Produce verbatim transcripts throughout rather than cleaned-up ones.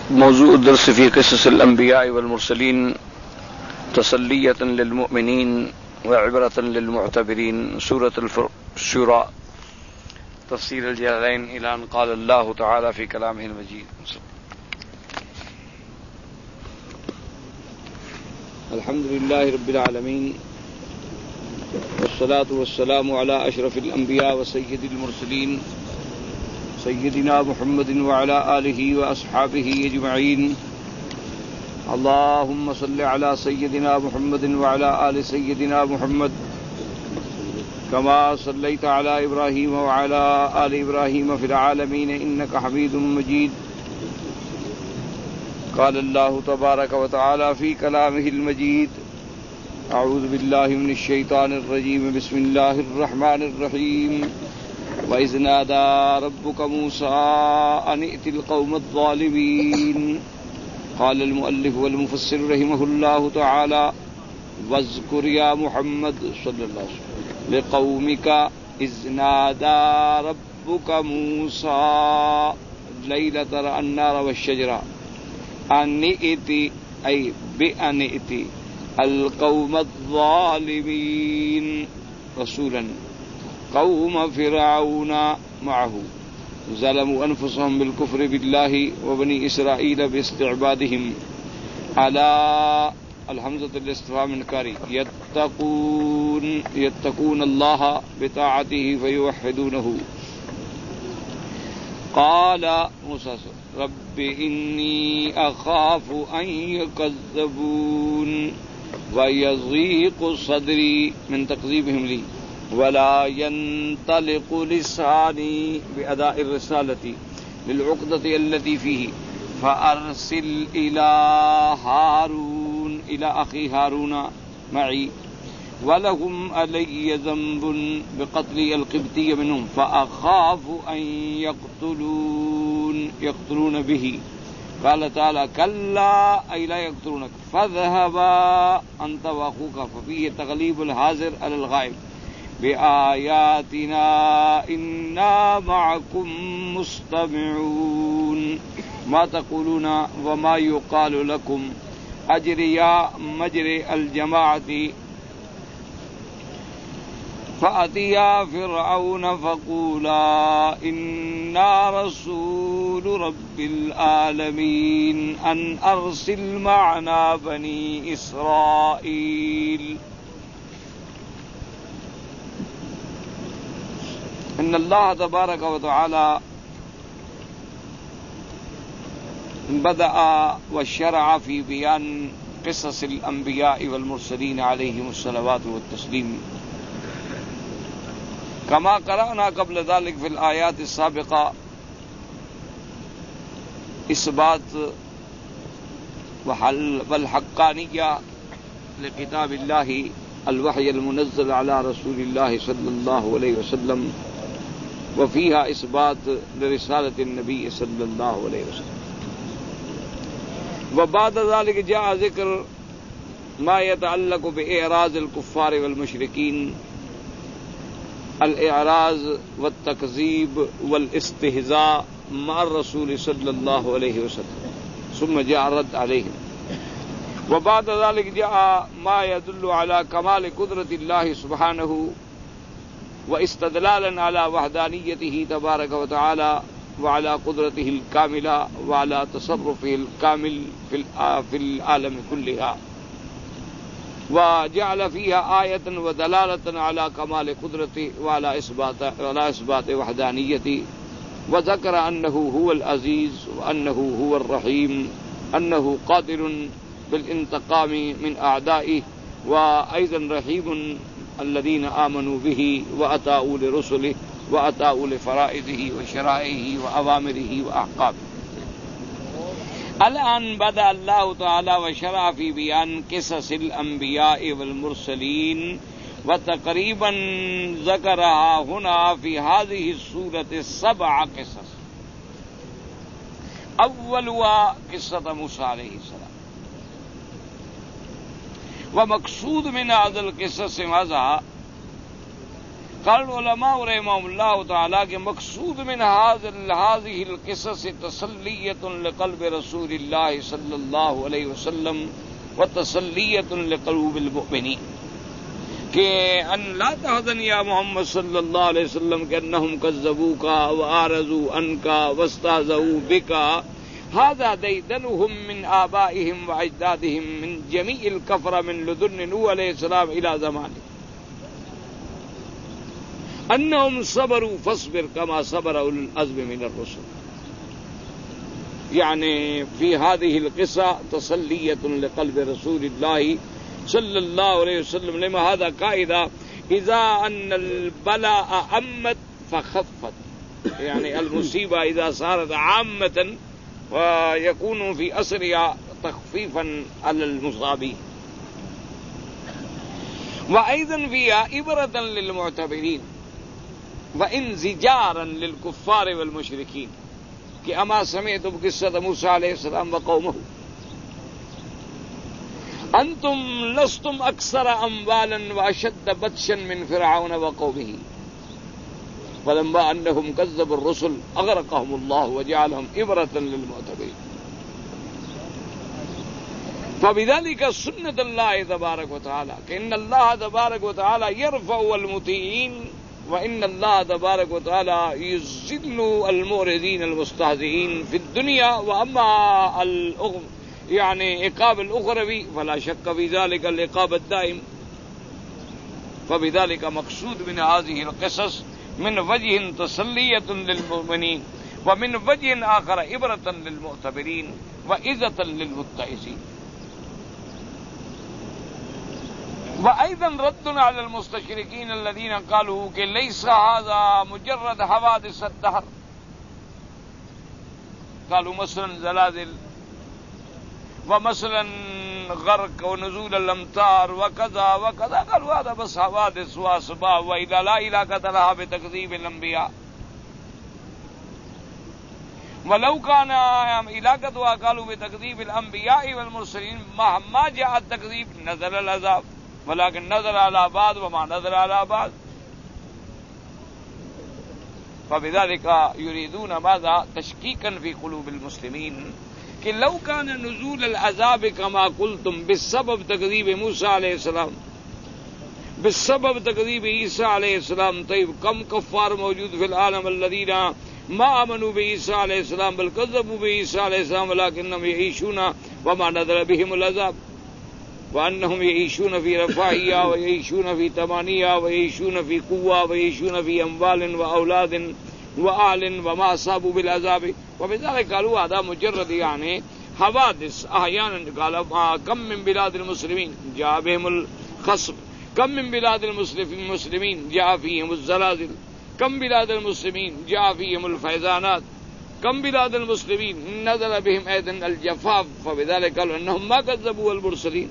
موضوع الدرس في قصص الأنبياء والمرسلين تسلية للمؤمنين وعبرة للمعتبرين. سورة الشورى، تفسير الجلالين، إلى أن قال الله تعالى في كلامه المجيد: الحمد لله رب العالمين، والصلاة والسلام على أشرف الأنبياء وسيد المرسلين سيدنا محمد وعلى آله وأصحابه أجمعين. اللهم صل على سيدنا محمد وعلى آل سيدنا محمد كما صليت على إبراهيم وعلى آل إبراهيم في العالمين إنك حميد مجيد. قال الله تبارك وتعالى في كلامه المجيد: أعوذ بالله من الشيطان الرجيم، بسم الله الرحمن الرحيم. وإذ نادى ربك موسى أن ائت القوم الظالمين. قال المؤلف والمفسر رحمه الله تعالى: واذكر يا محمد صلى الله عليه وسلم لقومك إذ نادى ربك موسى ليلة النار والشجرة أن ائت أي بأن ائت القوم الظالمين رسولا قوم فرعون معه ظلموا أنفسهم بالكفر بالله وبني إسرائيل باستعبادهم على الحمزة الاستفهام الإنكاري يتقون يتقون الله بطاعته فيوحدونه. قال موسى: رب إني أخاف أن يكذبون ويضيق صدري من تكذيبهم لي ولا ينطلق لساني بأداء الرسالة للعقدة التي فيه فأرسل إلى هارون إلى أخي هارون معي ولهم علي ذنب بقتل القبطي منهم فأخاف أن يقتلون يقتلون به. قال تعالى: كلا أي لا يقتلونك فاذهبا أنت وأخوك. ففيه تغليب الحاضر على الغائب بآياتنا إنا معكم مستمعون ما تقولون وما يقال لكم أجريا مجري الجماعة فأتيا فرعون فقولا إنا رسول رب العالمين أن أرسل معنا بني إسرائيل. ان اللہ تبارک و تعالی بدأ وشرع في بيان قصص الانبیاء والمرسلین علیہم الصلوات والتسلیم كما قرأنا قبل ذلك في الآيات السابقة اثبات والحقانیہ لکتاب اللہ الوحی المنزل على رسول الله صلی اللہ علیہ وسلم وفيها إثبات لرسالة النبي صلى الله عليه وسلم. وبعد ذلك جاء ذكر ما يتعلق بإعراض الكفار والمشركين، الإعراض والتكذيب والاستهزاء مع الرسول صلى الله عليه وسلم، ثم جاء الرد عليهم. وبعد ذلك جاء ما يدل على كمال قدرة الله سبحانه واستدلالا على وحدانيته تبارك وتعالى وعلى قدرته الكاملة وعلى تصرفه الكامل في العالم كلها، وجعل فيها آية ودلالة على كمال قدرته وعلى إثبات وعلى إثبات وحدانيته، وذكر أنه هو العزيز وأنه هو الرحيم، أنه قادر بالانتقام من أعدائه، وأيضا رحيم الذين آمنوا به وأطاعوا لرسله وأطاعوا لفرائضه وشرائعه وأوامره وأحكامه. الآن بدأ الله تعالى وشرع في بيان قصص الأنبياء والمرسلين، وتقريبا ذكرها هنا في هذه السورة سبع قصص. أولها قصة موسى عليه السلام. ومقصود من هذا القصص ماذا؟ قال العلماء رحمهم الله تعالی کہ مقصود من هذه القصص تسلیۃ لقلب رسول اللہ صلی اللہ علیہ وسلم وتسلیۃ لقلوب المؤمنین کہ ان لا تحزن یا محمد صلی اللہ علیہ وسلم کہ انہم کذبوک واعرضوا عنک واستهزئوا بك هذا دیدنهم من آبائهم واجدادهم من جميع الكفر من لدن نوح علیہ السلام الى زمانه انہم صبروا فاصبر كما صبر اولو العزم من الرسل. یعنی فی هذه القصة تسلیۃ لقلب رسول اللہ صلی اللہ علیہ وسلم لما هذا قاعدہ اذا ان البلاء عمت فخفت، یعنی المصیبہ اذا صارت عامة ويكون في اثرها تخفيفا على المصابين. وايضا فيها عبرة للمعتبرين وانزجارا للكفار والمشركين کہ اما سمعتم قصة موسى علیہ السلام وقومه انتم لستم اکثر اموالا واشد بطشا من فرعون وقومه فلما انهم كذبوا الرسل اغرقهم الله وجعلهم عبرة للمعتبرين. فبذلك سنة الله تبارك وتعالى کہ ان الله تبارك وتعالى يرفع المطيعين وان الله تبارك وتعالى يذل المعرضين المستهزئين في الدنيا واما الأغم يعني عقاب الاخروی فلا شك في ذلك العقاب الدائم. فبذلك مقصود من هذه القصص من وجه تسلیۃ للمؤمنین ومن وجه آخر عبرة للمعتبرین وعظة للمتعظین. وأيضا رد على المستشرقين الذين قالوا کہ ليس هذا مجرد حوادث الدهر، قالوا مثلا زلازل ومثلا غرق ونزول الامطار وكذا وكذا، قالوا هذا بس حوادث واسباب واذا لا علاقة لها بتكذيب الانبياء ولو كان علاقتها قالوا بتكذيب الانبياء والمرسلين مهما جاء التكذيب نزل العذاب ولكن نزل على بعض وما نزل على بعض. فبذلك يريدون ماذا تشكيكا في قلوب المسلمين کہ لو كان نزول العذاب كما قلتم بسبب تکذیب موسیٰ علیہ السلام بسبب تکذیب عیسیٰ علیہ السلام، طيب کم کفار موجود فی العالم الذین ما آمنوا بعیسیٰ علیہ السلام بل کذبوا بعیسیٰ علیہ السلام ولكنهم يعيشون وما نزل بهم العذاب وانهم يعيشون في رفاهية ويعيشون في تمانية ويعيشون في قوة ويعيشون في اموال واولاد وآل وما أصابوا بالعذاب. وبذلك قالوا هذا مجرد يعني حوادث احيانا. قال كم من بلاد المسلمين جاء بهم الخصم، كم من بلاد المسلمين جاء فيهم الزلازل، كم بلاد المسلمين جاء فيهم الفيضانات، كم بلاد المسلمين نزل بهم أيضا الجفاف. فبذلك قالوا انهم ما كذبوا المرسلين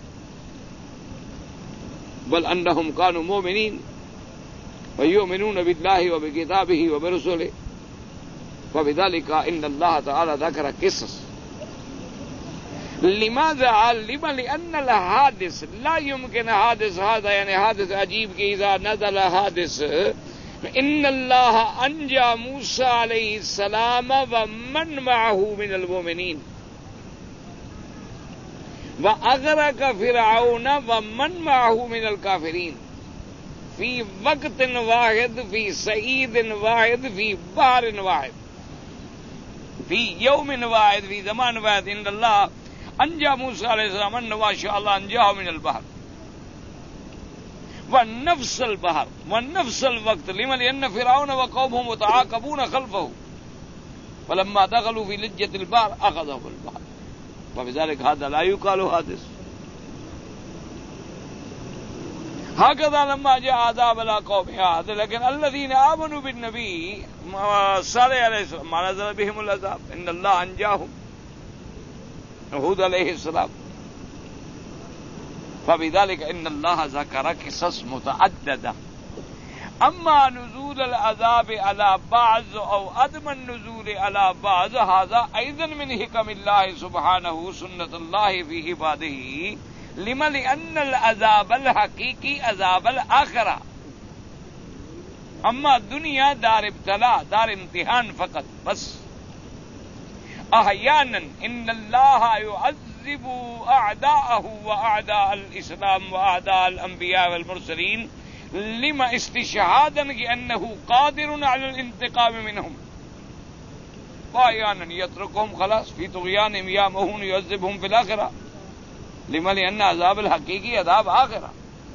بل انهم كانوا مؤمنين ويؤمنون بالله وبكتابه وبرسله. فبذلك ان الله تعالى ذكر قصص. لماذا؟ لما لان الحادث لا يمكن حادث هذا يعني حادث عجيب کہ اذا نزل حادث ان الله انجى موسى عليه السلام ومن معه من المؤمنين واغرق فرعون ومن معه من الكافرين في وقت واحد في سعيد واحد في بحر واحد في يوم واحد في زمان واحد. ان الله انجى موسى عليه السلام ان ما شاء الله انجاه من البحر ونفس البحر ونفس الوقت. لما لان فرعون وقومه متعاقبون خلفه فلما دخلوا في لجة البحر اخذهم البحر. وبذلك هذا لا يقال حادث. هكذا لما جاء عذاب على قوم عاد لكن الذين آمنوا بالنبي صالح عليه السلام ما نزل بهم العذاب ان الله انجاهم هود عليه السلام. فبذلك ان الله ذكر قصص متعددة. اما نزول العذاب على بعض او عدم النزول على بعض هذا ايضا من حكم الله سبحانه سنة الله في عباده. لما لأن العذاب الحقيقي عذاب الآخرة اما دنیا دار ابتلا، دار امتحان فقط بس. احیانا ان اللہ يعذب اعداءه واعداء الاسلام واعداء الانبیاء والمرسلین لما استشهادا لانه قادر على الانتقام منهم، واحيانا يتركهم خلاص في طغيانهم يعمهون يعذبهم في الاخره لما لان عذاب الحقيقي عذاب اخره.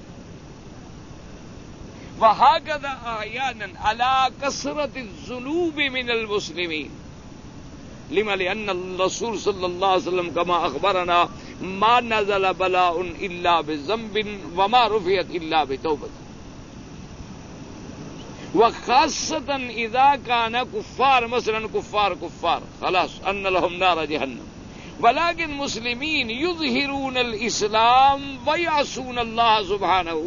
وهكذا احيانا على كثرة الذنوب من المسلمين لما لأن الرسول صلی اللہ علیہ وسلم كما اخبرنا ما نزل بلاء الا بذنب وما رفعت الا بتوبة. وخاصة اذا كان كفار مثلا كفار كفار خلاص ان لهم نار جهنم، ولكن مسلمين يظهرون الاسلام ويعصون الله سبحانه،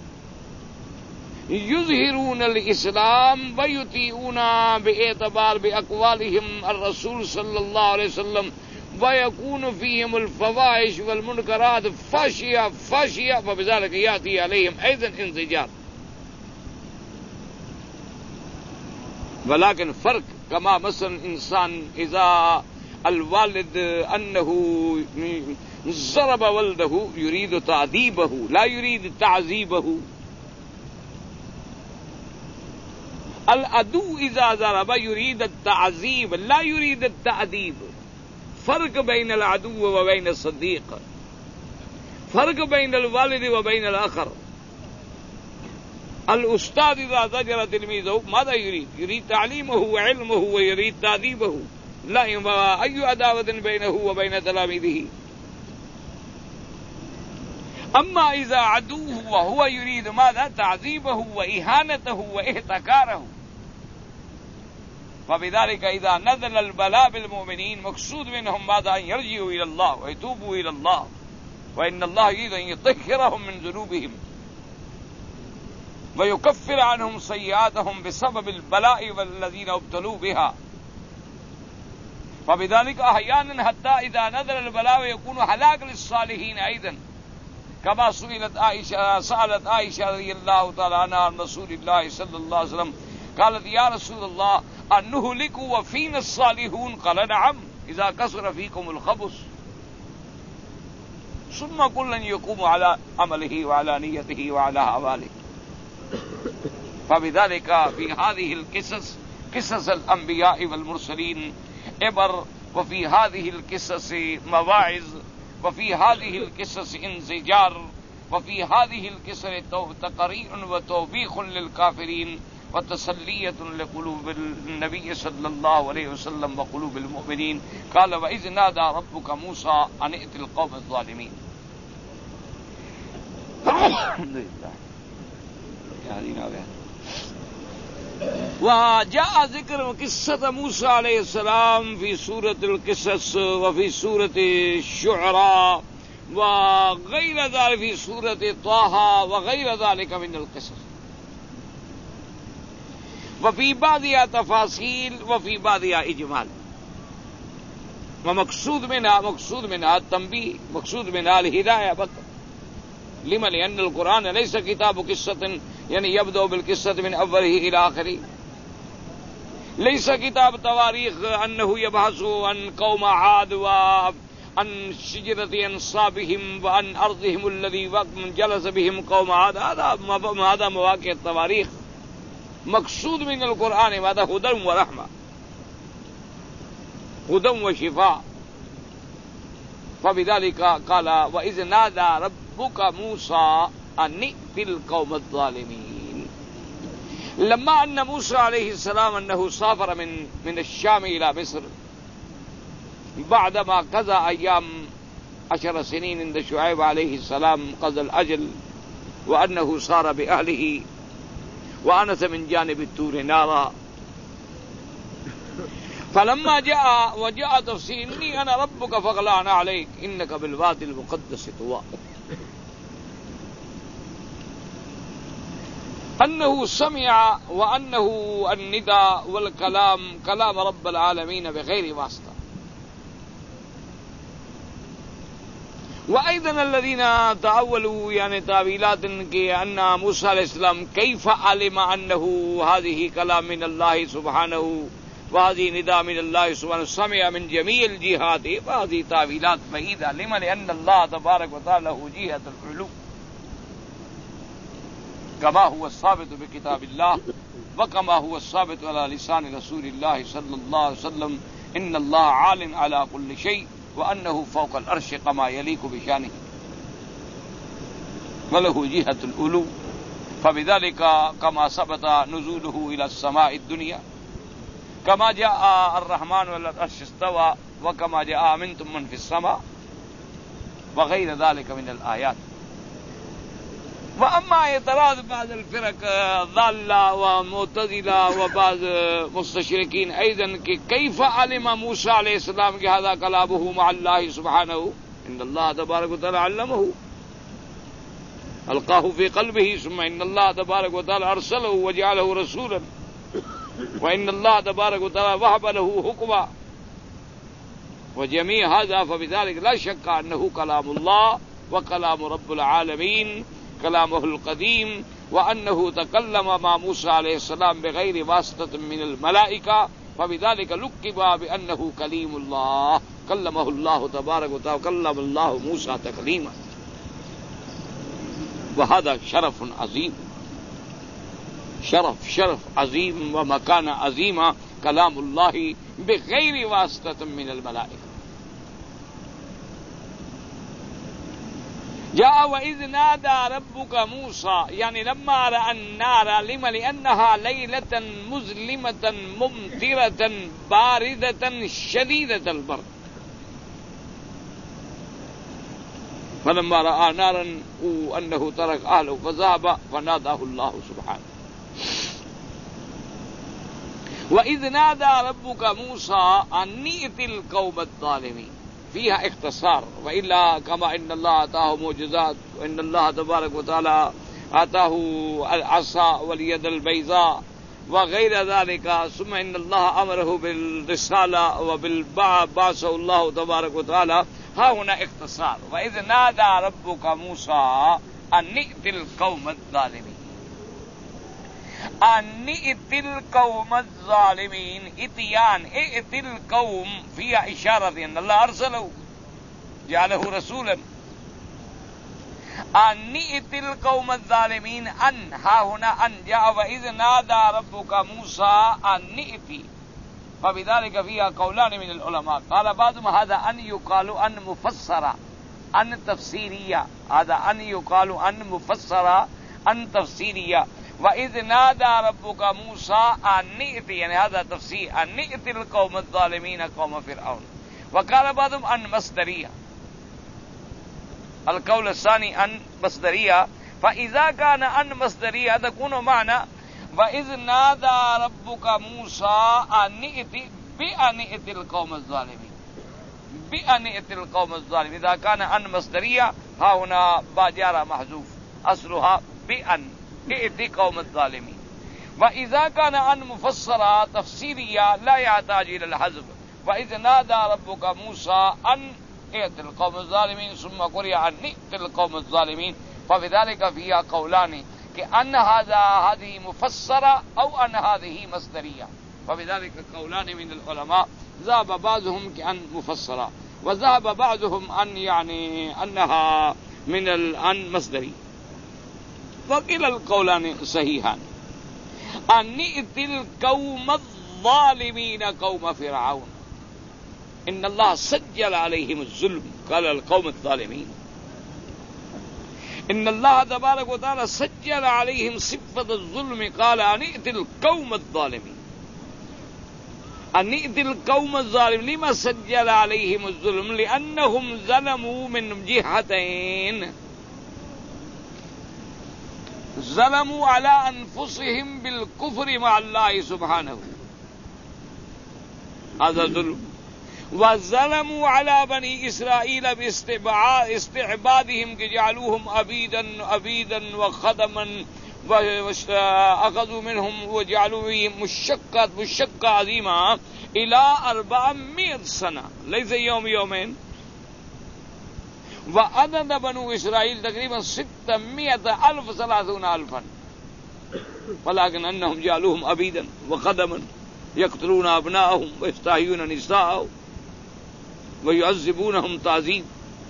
يظهرون الاسلام ويطيعون باعتبار باقوالهم الرسول صلى الله عليه وسلم، ويكون فيهم الفواحش والمنكرات فاشية فاشية، فبذلك يأتي عليهم ايضا انزجار. ولكن فرق كما مثلا انسان اذا الوالد انه ضرب ولده يريد تعذيبه لا يريد تعذيبه، العدو اذا ضرب يريد التعذيب لا يريد التأديب. فرق بين العدو وبين الصديق، فرق بين الوالد وبين الآخر. الاستاذ اذا زجر تلميذه ماذا يريد؟ يريد تعليمه وعلمه ويريد تأديبه، لا اي عداوة بينه وبين تلاميذه. اما اذا عدوه وهو يريد ماذا؟ تعذيبه واهانته واحتكاره. فبذلك اذا نزل البلاء بالمؤمنين مقصود منهم ماذا؟ ان يرجعوا الى الله ويتوبوا الى الله، وان الله يريد ان يطهرهم من ذنوبهم ويكفر عنهم سيئاتهم بسبب البلاء والذين ابتلوا بها. فبذلك احيانا حتى اذا نزل البلاء يكون هلاك للصالحين ايضا، كما سئلت عائشة سألت عائشة رضي الله تعالى عنها عن رسول الله صلى الله عليه وسلم قالت يا رسول الله أنهلك وفينا الصالحون؟ قال نعم إذا كثر فيكم الخبث ثم كل يقوم على عمله وعلى نيته وعلى أعماله. فبذلك في هذه القصص قصص الأنبياء والمرسلين عبر، وفي هذه القصص مواعظ، وفي هذه القصص انزجار، وفي هذه القصص تقرير وتوبيخ للكافرين وتسلية لقلوب النبي صلى الله عليه وسلم وقلوب المؤمنين. قال وإذ نادى ربك موسى أن ائت القوم الظالمين. الحمد لله. وجاء ذكر قصة موسى عليه السلام في سورة القصص وفي سورة الشعراء وغير ذلك في سورة طه وغير ذلك من القصص، وفي بعضها تفاصيل وفي بعضها إجمال. ومقصود منها مقصود منها التنبيه، مقصود منها الهداية بك. لما؟ لأن القرآن ليس كتاب قصة يعني يبدأ بالقصة من أوله إلى آخره، ليس كتاب تواريخ أنه يبحث عن قوم عاد وعن شجرة أنصابهم وعن أرضهم الذي جلس بهم قوم عاد. هذا هذا مواقع التواريخ. مقصود من القرآن هذا هدى ورحمة، هدى وشفاء. فبذلك قال وإذ نادى ربك موسى أن ائت القوم الظالمين. لما أن موسى عليه السلام أنه سافر من من الشام إلى مصر بعدما قضى أيام عشر سنين عند شعيب عليه السلام قضى الأجل، وأنه صار بأهله وآنس من جانب الطور نارا. فلما جاء وجاء تفسير إني أنا ربك فاغلعن عليك إنك بالوادي المقدس طوى، أنه سمع وأنه النداء والكلام كلام رب العالمين بغير واسطة. وأيضا الذين تأولوا يعني تأويلات أن موسى عليه السلام كيف علم أنه هذه كلام من الله سبحانه وهذه نداء من الله سبحانه سمع من جميع الجهات، فهذه تأويلات بعيدة. لما؟ لأن الله تبارك وتعالى له جهة العلو كما هو الثابت بكتاب الله وكما هو الثابت على لسان رسول الله صلى الله عليه وسلم، إن الله عال على كل شيء وأنه فوق العرش كما يليق بشانه وله جهة العلو. فبذلك كما ثبت نزوله إلى السماء الدنيا كما جاء الرحمن على العرش استوى وكما جاء أمنتم من في السماء وغير ذلك من الآيات. وأما اعتراض بعض الفرق ضالة ومعتزلة وبعض مستشرقين أيضا كيف علم موسى عليه السلام کہ هذا كلامه مع الله سبحانه، إن الله تبارك وتعالى علمه ألقاه في قلبه، ثم إن الله تبارك وتعالى أرسله وجعله رسولا، وإن الله تبارك وتعالى وهب له حكما وجميع هذا. فبذلك لا شك أنه كلام الله وكلام رب العالمين كلامه القديم، وأنه تكلم مع موسى عليه السلام بغير واسطة من الملائكة، فبذلك لقب بأنه كليم الله، كلمه الله تبارك وتعالى، كلم الله موسى تكليما. وهذا شرف عظيم، شرف شرف عظيم ومكانة عظيمة، كلام الله بغير واسطة من الملائكة. جاء وإذ نادى ربك موسى، يعني لما رأى النار، لما؟ لأنها ليلة مظلمة ممطرة باردة شديدة البرد، فلما رأى نارا أنه ترك أهله فذهب فناداه الله سبحانه. وإذ نادى ربك موسى أن ائت القوم الظالمين، فيها اختصار، وإلا كما إن الله آتاه معجزات، وإن الله تبارك وتعالى آتاه العصا واليد البيضاء وغير ذلك، ثم إن الله أمره بالرسالة وبالبعث الله تبارك وتعالى. ها هنا اختصار، وإذ نادى ربك موسى أن ائت القوم الظالمين، أن ائت القوم الظالمين، اتيان ائت القوم فيها إشارة أن الله أرسله جعله رسولا. أن ائت القوم الظالمين، أن ها هنا أن جاء وإذ نادى ربك موسى أن ائت، فبذلك فيها قولان من العلماء، قال بعضهم هذا أن يقال أن مفسرة أن تفسيرية، هذا أن يقال أن مفسرة أن تفسيرية. وإذ نادى ربك موسى أن ائت، يعني هذا تفسير، أن ائت القوم الظالمين قوم فرعون. وقال بعضهم أن مصدرية، القول الثاني أن مصدرية. فإذا كان أن مصدرية تكون معنى وإذ نادى ربك موسى أن ائت بأن ائت القوم الظالمين، بأن ائت القوم الظالمين. إذا كان أن مصدرية ها هنا باجارة محذوف، أصلها بأن ائت قوم الظالمين. وإذا كان أن مفسرة تفسيرية لا يحتاج إلى الحذف، وإذ نادى ربك موسى أن ائت القوم الظالمين، ثم قرئ أن ائت القوم الظالمين، فبذلك فيها قولان كأن هذا هذه مفسرة أو أن هذه مصدرية، فبذلك قولان من العلماء، ذهب بعضهم كأن مفسرة وذهب بعضهم أن يعني أنها من الأن مصدري، وكلا القولان صحيحان. أن ائت القوم الظالمين قوم فرعون، إن الله سجل عليهم الظلم، قال القوم الظالمين، إن الله تبارك وتعالى سجل عليهم صفة الظلم، قال أن ائت القوم الظالمين، أن ائت القوم الظالمين. لما سجل عليهم الظلم؟ لأنهم ظلموا من جهتين، ظلموا على أنفسهم بالكفر مع الله سبحانه، هذا ظلم، وظلموا على بني إسرائيل باستعبادهم جعلوهم عبيدا عبيدا وخدما، وأخذوا منهم وجعلوا مشقة مشقة عظيمة إلى أربعمائة سنة، ليس يوم يومين. وعدد بنو اسرائیل تقریبا ستمائة الف ثلاثون الفا ولكن انهم جعلوهم عبيدا وخدما يقتلون ابناءهم ويستحيون نساءهم ويعذبونهم تعذيب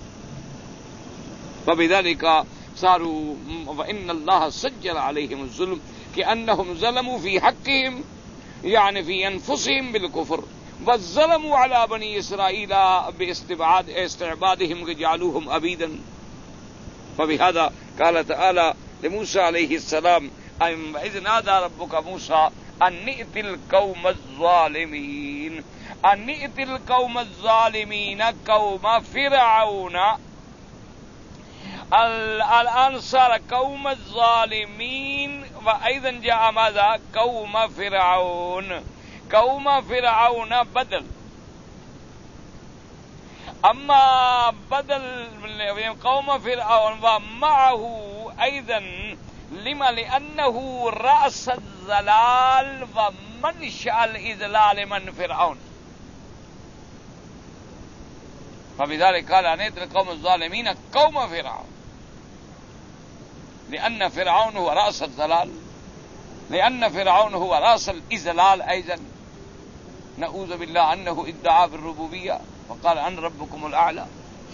فبذلك صاروا وان الله سجل عليهم الظلم كأنهم ظلموا في حقهم يعني في انفسهم بالكفر والظلموا على بني اسرائيل باستبعاد استعبادهم جعلوهم عبيدا فبهذا قال تعالى لموسى عليه السلام إذ نادى ربك موسى أن ائت القوم الظالمين أن ائت القوم الظالمين قوم فرعون. الآن صار قوم الظالمين وأيضا جاء ماذا؟ قوم فرعون. قوم فرعون بدل، أما بدل قوم فرعون ومعه أيضا لما لأنه رأس الضلال ومنشأ الإضلال من فرعون، فبذلك قال أن ائت القوم الظالمين قوم فرعون، لأن فرعون هو رأس الضلال، لأن فرعون هو رأس الإضلال أيضا، نعوذ بالله أنه ادعى بالربوبية وقال أنا ربكم الأعلى.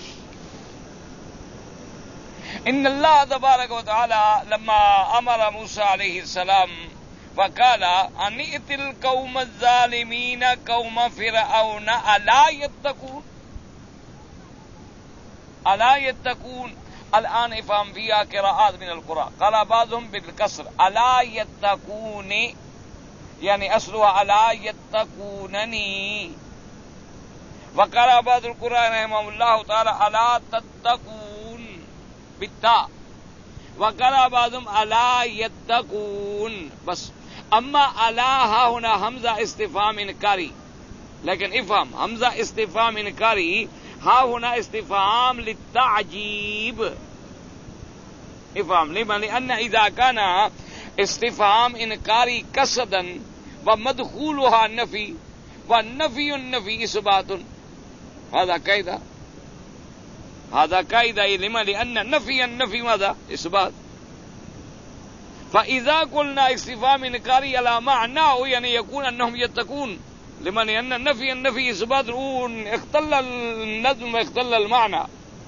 إن الله تبارك وتعالى لما أمر موسى عليه السلام وقال أن ائت القوم الظالمين قوم فرعون ألا يتقون، ألا يتقون. الآن افهم فيها قراءات من القرآن، قال بعضهم بالكسر ألا يتقون، يعني أصلها ألا يتقونني، وقال بعض القرآن رحمه الله تعالى ألا تتقون بالتاء، وقال بعضهم ألا يتقون بس. أما ألا ها هنا همزة استفهام إنكاري، لكن افهم همزة استفهام إنكاري ها هنا استفهام للتعجيب. افهم لما؟ لأن إذا كان استفهام إنكاري قصدا ومدخولها النفي والنفي النفي إثبات، هذا قاعدة، هذا قاعدة. لما؟ لأن النفي النفي ماذا؟ إثبات. فإذا قلنا استفهام إنكاري على معناه يعني يكون أنهم يتقون، لما؟ لأن النفي النفي إثبات، اختل النظم واختل المعنى.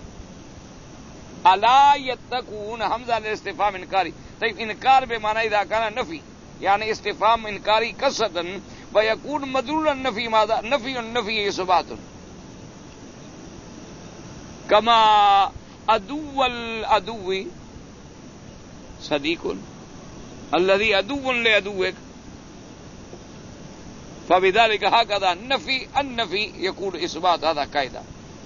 ألا يتقون همزة الاستفهام إنكاري. طيب إنكار بمعنى إذا كان نفي يعني استفهام إنكاري قصدا ويكون مدلول النفي ماذا؟ نفي النفي إثبات. كما عدو العدو صديق، الذي عدو لعدوك، فبذلك هكذا النفي النفي يكون إثبات، هذا قاعدة.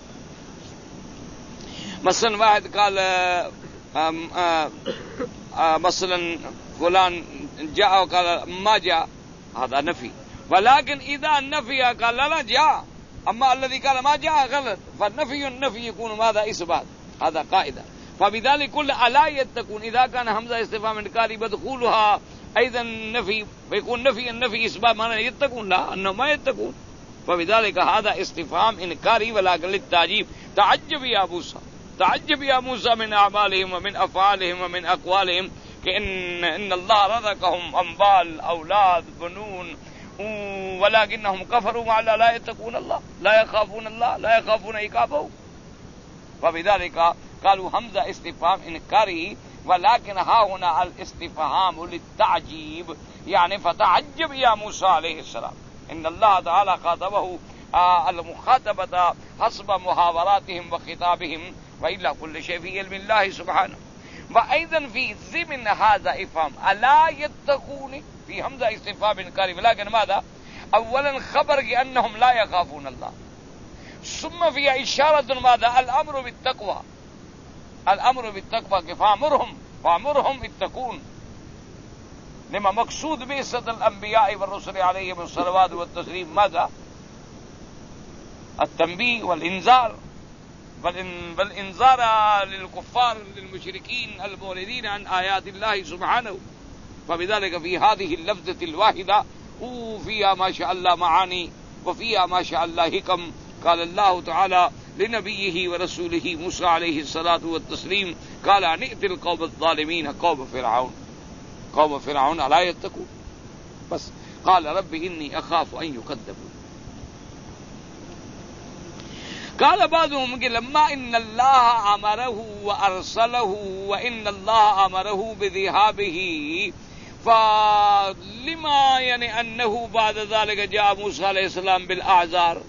مثلا واحد قال آم آم آم مثلا فلان جاء وقال ما جاء، هذا نفي. ولكن إذا النفي قال لا لا جاء، أما الذي قال ما جاء غلط، فالنفي النفي يكون ماذا؟ إثبات، هذا قاعدة. فبذلك كل ألا يتقون إذا كان همزة استفهام إنكاري بدخولها أيضا نفي، فيكون نفي النفي إثبات، معنى يتقون لا أنه ما يتقون، فبذلك هذا استفهام إنكاري ولكن للتعجيب. تعجب يا موسى، تعجب يا موسى من أعمالهم ومن أفعالهم ومن أقوالهم، كأن إن الله رزقهم أموال أولاد بنون ولكنهم كفروا مع الله لا يتقون الله، لا يخافون الله، لا يخافون عقابه. فبذلك قالوا همزة استفهام إنكاري، ولكن ها هنا الاستفهام للتعجيب، يعني فتعجب يا موسى عليه السلام. إن الله تعالى خاطبه آه المخاطبة حسب محاوراتهم وخطابهم، وإلا كل شيء في علم الله سبحانه. وأيضا في ضمن هذا إفهام ألا يتقون في همزة استفهام إنكاري، ولكن ماذا؟ أولا خبر أنهم لا يخافون الله، ثم فيها إشارة ماذا؟ الأمر بالتقوى، الأمر بالتقوى فأمرهم فأمرهم اتقون. لما مقصود بعثة الأنبياء والرسل عليهم الصلوات والتسليم ماذا؟ التنبيه والإنذار، والإنذار للكفار للمشركين المولدين عن آيات الله سبحانه. فبذلك في هذه اللفظة الواحدة وفيها ما شاء الله معاني وفيها ما شاء الله حكم. قال الله تعالى لنبيه ورسوله موسى عليه الصلاة والتسليم قال أن ائت القوم الظالمين قوم فرعون قوم فرعون ألا يتقون بس قال رب إني أخاف أن يكذبون. قال بعضهم لما إن الله أمره وأرسله وإن الله أمره بذهابه فلما يعني أنه بعد ذلك جاء موسى عليه السلام بالأعذار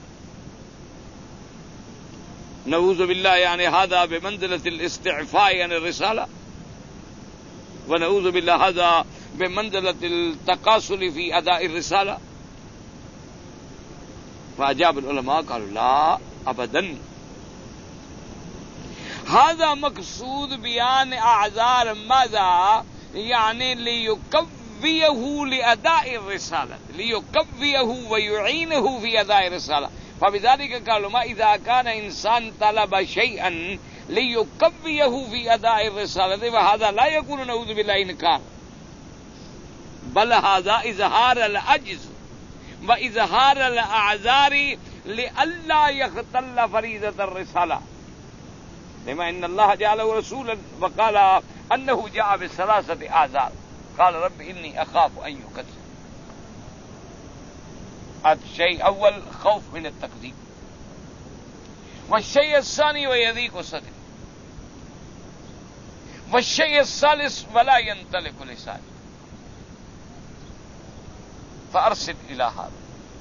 نعوذ بالله يعني هذا بمنزلة الاستعفاء عن الرسالة ونعوذ بالله هذا بمنزلة التقاصل في أداء الرسالة. فأجاب العلماء قالوا لا أبدا هذا مقصود بیان اعذار ماذا يعني ليقويه لأداء الرسالة ليقويه ويعينه في أداء الرسالة. فبذلك قالوا ما إذا كان إنسان طلب شيئا ليقويه في أداء الرسالة فهذا لا يكون نعوذ بالله إنكار بل هذا إظهار العجز وإظهار الأعذار لئلا يختل فريضة الرسالة لما إن الله جعله رسولا وقال أنه جاء بثلاثة أعذار قال رب إني أخاف أن يكذب. الشيء أول خوف من التكذيب والشيء الثاني ويضيق صدري والشيء الثالث ولا ينطلق لساني فأرسل إلى هذا.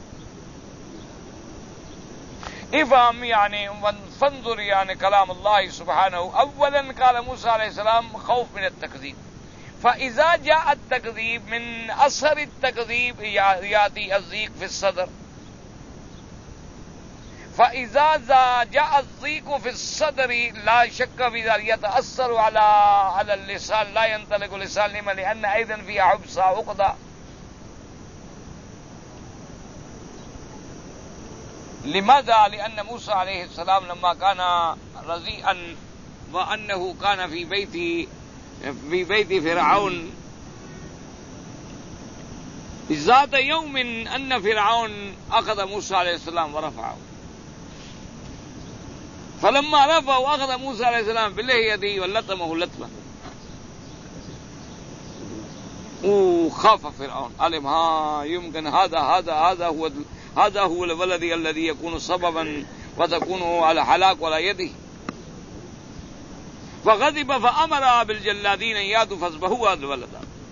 افهم يعني فانظر يعني كلام الله سبحانه. اولا قال موسى عليه السلام خوف من التكذيب فاذا جاء التكذيب من اثر التكذيب ياتي الضيق في الصدر فاذا جاء الضيق في الصدر لا شك في ذلك يتاثر على على اللسان لا ينطلق اللسان لما لان ايضا في حبس عقده. لماذا؟ لأن موسى عليه السلام لما كان رضيئا وأنه كان في بيت في بيت فرعون ذات يوم أن فرعون أخذ موسى عليه السلام ورفعه فلما رفعه أخذ موسى عليه السلام بلحيته ولطمه لطمة وخاف فرعون علم ها يمكن هذا هذا هذا هو هذا هو الولد الذي يكون سببا وتكون على هلاك ولا يده فغضب فأمر بالجلادين يادوا فاذبحوا هذا الولد.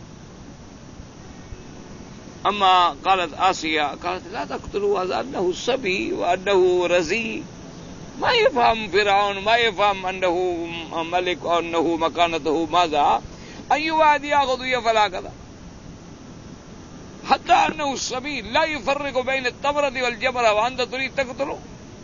أما قالت آسيا قالت لا تقتلوا هذا أنه صبي وأنه رزي ما يفهم فرعون ما يفهم أنه ملك وأنه مكانته ماذا أي واحد يأخذ يفعل كذا حتى أنه الصبي لا يفرق بين التمرة والجمرة وأنت تريد تقتله.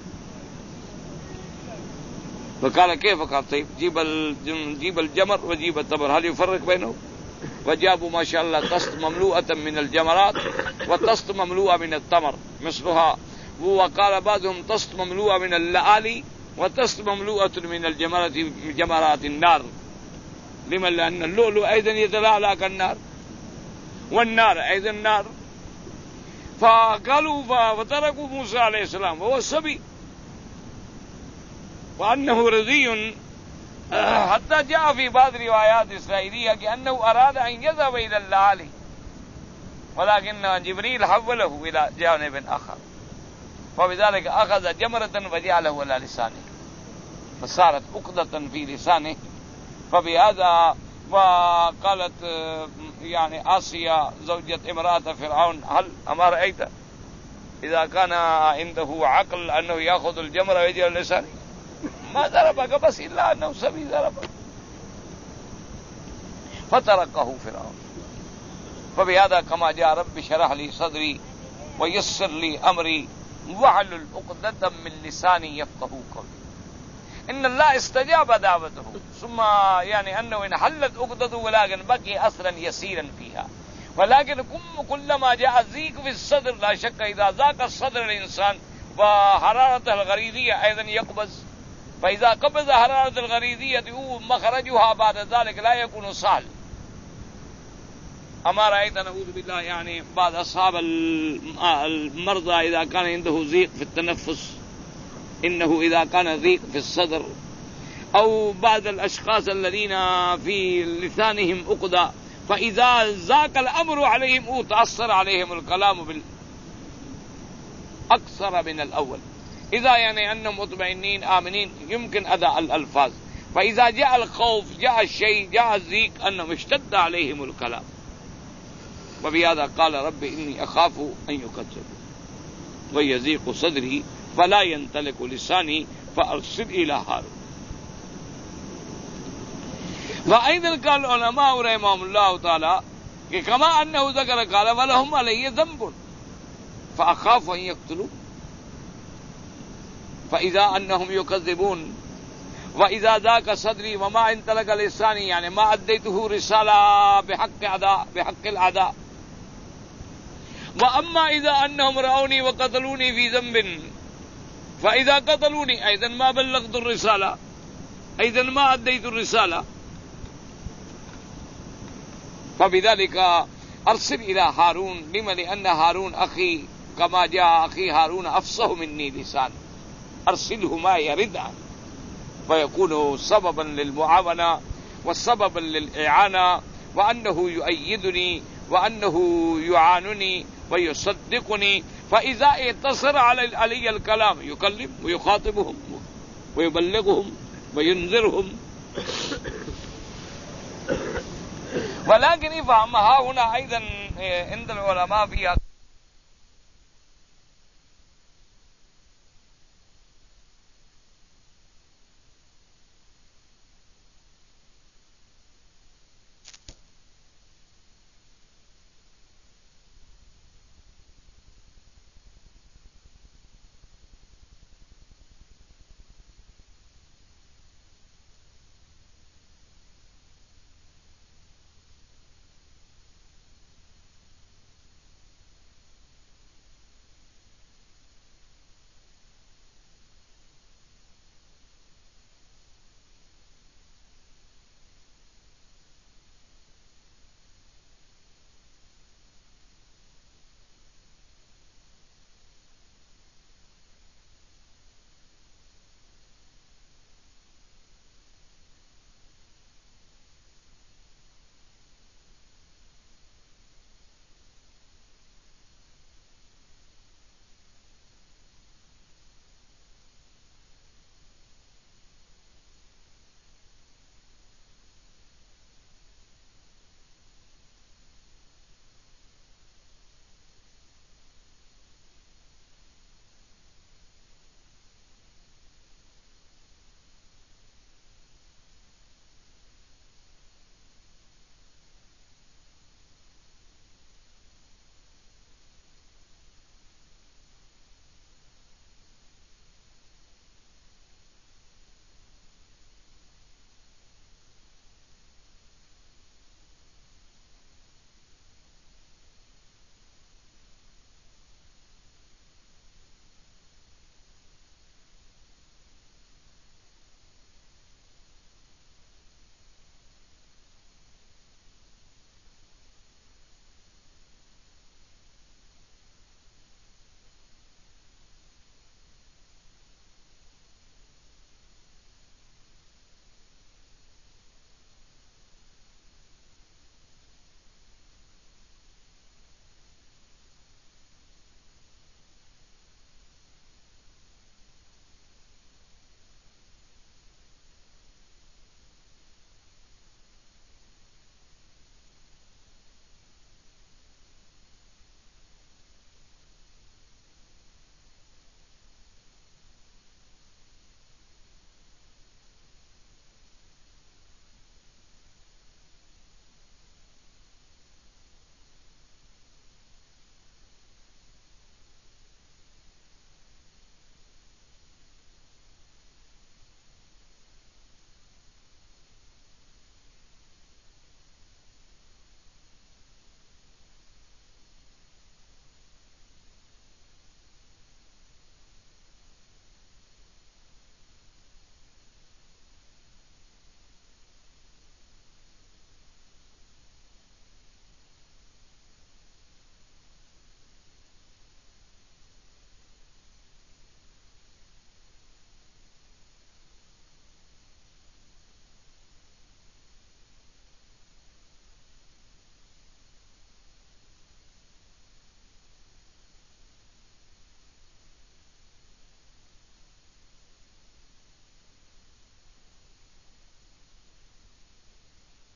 فقال كيف؟ قال طيب جيب جيب الجمر وجيب التمر هل يفرق بينهم؟ وجابوا ما شاء الله طست مملوءة من الجمرات وطست مملوءة من التمر مثلها وقال بعضهم طست مملوءة من اللآلي وطست مملوءة من الجمرات جمرات النار لما لأن اللؤلؤ أيضا يتلألأ كالنار والنار أيضا النار. فقالوا فتركوا موسى عليه السلام وهو الصبي وأنه رضي حتى جاء في بعض روايات إسرائيلية كأنه أراد أن يذهب إلى اللآلي ولكن جبريل حوله إلى جانب آخر فبذلك أخذ جمرة وجعله على لسانه فصارت عقدة في لسانه. فبهذا وقالت يعني آسيا زوجة امرأة فرعون هل أما رأيت إذا كان عنده عقل أنه يأخذ الجمرة ويجعل لسانه ما ضربك بس إلا أنه سبي ضربك فتركه فرعون. فبهذا كما جاء رب شرح لي صدري ويسر لي أمري واحلل عقدة من لساني يفقهوا قولي. إن الله استجاب دعوته ثم يعني أنه انحلت عقدته ولكن بقي أثرا يسيرا فيها ولكن كلما جاء ضيق في الصدر لا شك إذا ضاق الصدر الإنسان وحرارة الغريزية أيضا يقبض فإذا قبض حرارة الغريزية مخرجها بعد ذلك لا يكون سهل. أما رأيت نعوذ بالله يعني بعض أصحاب المرضى إذا كان عنده ضيق في التنفس إنه إذا كان ضيق في الصدر أو بعض الأشخاص الذين في لسانهم عقدة فإذا ضاق الأمر عليهم تأثر عليهم الكلام بالأكثر من الأول. إذا يعني أنهم مطمئنين آمنين يمكن أداء الألفاظ، فإذا جاء الخوف جاء الشيء جاء الضيق أنهم اشتد عليهم الكلام. وبهذا قال رب إني أخاف أن يكذبوا ويضيق صدري فلا ينطلق لساني فأرسل إلى هارون. وأيضا قال العلماء رحمهم الله تعالى كما أنه ذكر قال ولهم علي ذنب فأخاف أن يقتلوا فإذا أنهم يكذبون وإذا ذاك صدري وما انطلق لساني يعني ما أديته رسالة بحق أداء بحق الأداء. وأما إذا أنهم رأوني وقتلوني في ذنب فإذا قتلوني أيضا ما بلغت الرسالة أيضا ما أديت الرسالة فبذلك أرسل إلى هارون. لما؟ لأن هارون أخي كما جاء أخي هارون أفصح مني لسان أرسله ما يرد فيكون سببا للمعاونة وسببا للإعانة وأنه يؤيدني وأنه يعانني ويصدقني. فإذا اتصر على علي الكلام يكلم ويخاطبهم ويبلغهم وينذرهم. ولكن فهم ها هنا أيضا عند العلماء فيها